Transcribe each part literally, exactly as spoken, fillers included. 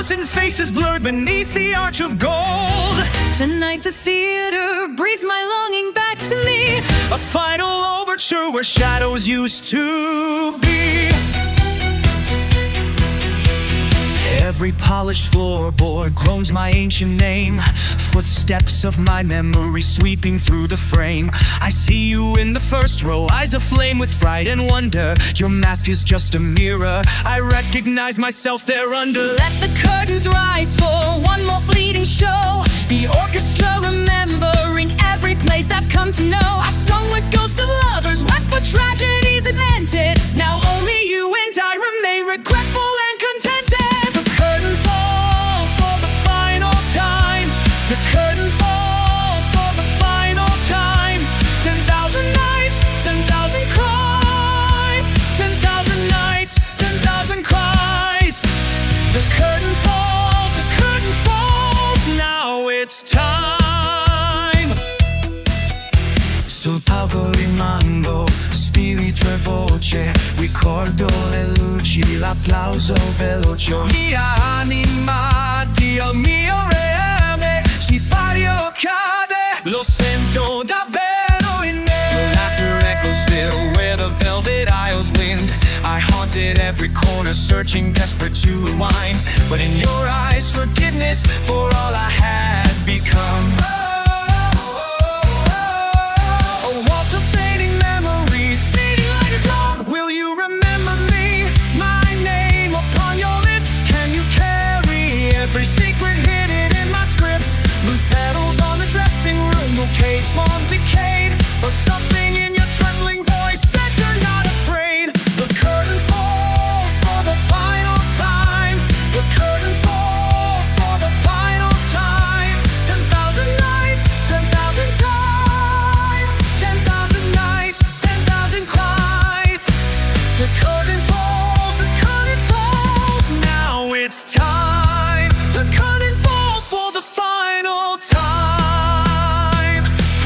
thousand faces blurred beneath the arch of gold. Tonight the theater breathes my longing back to me. A final overture where shadows used to be. Every polished floorboard groans my ancient name. Footsteps of my memory sweeping through the frame. I see you in the first row, eyes aflame with fright and wonder. Your mask is just a mirror, I recognize myself there under. Let the curtains rise for one more fleeting show. The orchestra remembering every place I've come to know. I've sung with ghosts of lovers, wept for tragedies invented. Now only you and I remain regretful and contented. The curtain falls for the final time. The curtain falls for the final time. Ten thousand nights, ten thousand cries. Ten thousand nights, ten thousand cries. The curtain falls, the curtain falls. Now it's time. Sul palco rimango, spirito e voce. Ricordo le luci, l'applauso veloce. Mia anima, Dio mio reame, si pari o cade, lo sento davvero in me. Your laughter echoes still where the velvet aisles wind. I haunted every corner searching desperate to rewind. But in your eyes forgiveness for all I had become. Every secret hidden in my scripts. Loose petals on the dressing room. No cage long decayed, but something in your trembling voice says you're not afraid. The curtain falls for the final time. The curtain falls for the final time. Ten thousand nights, ten thousand times. Ten thousand nights, ten thousand cries. The curtain falls, the curtain falls. Now it's time. The curtain falls for the final time.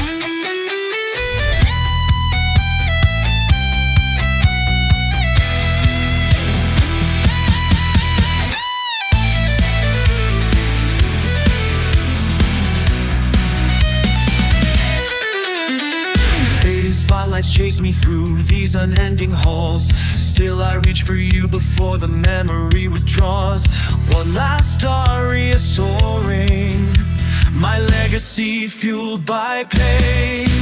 Fading spotlights chase me through these unending halls. Still I reach for you before the memory withdraws. One last story is soaring, my legacy fueled by pain.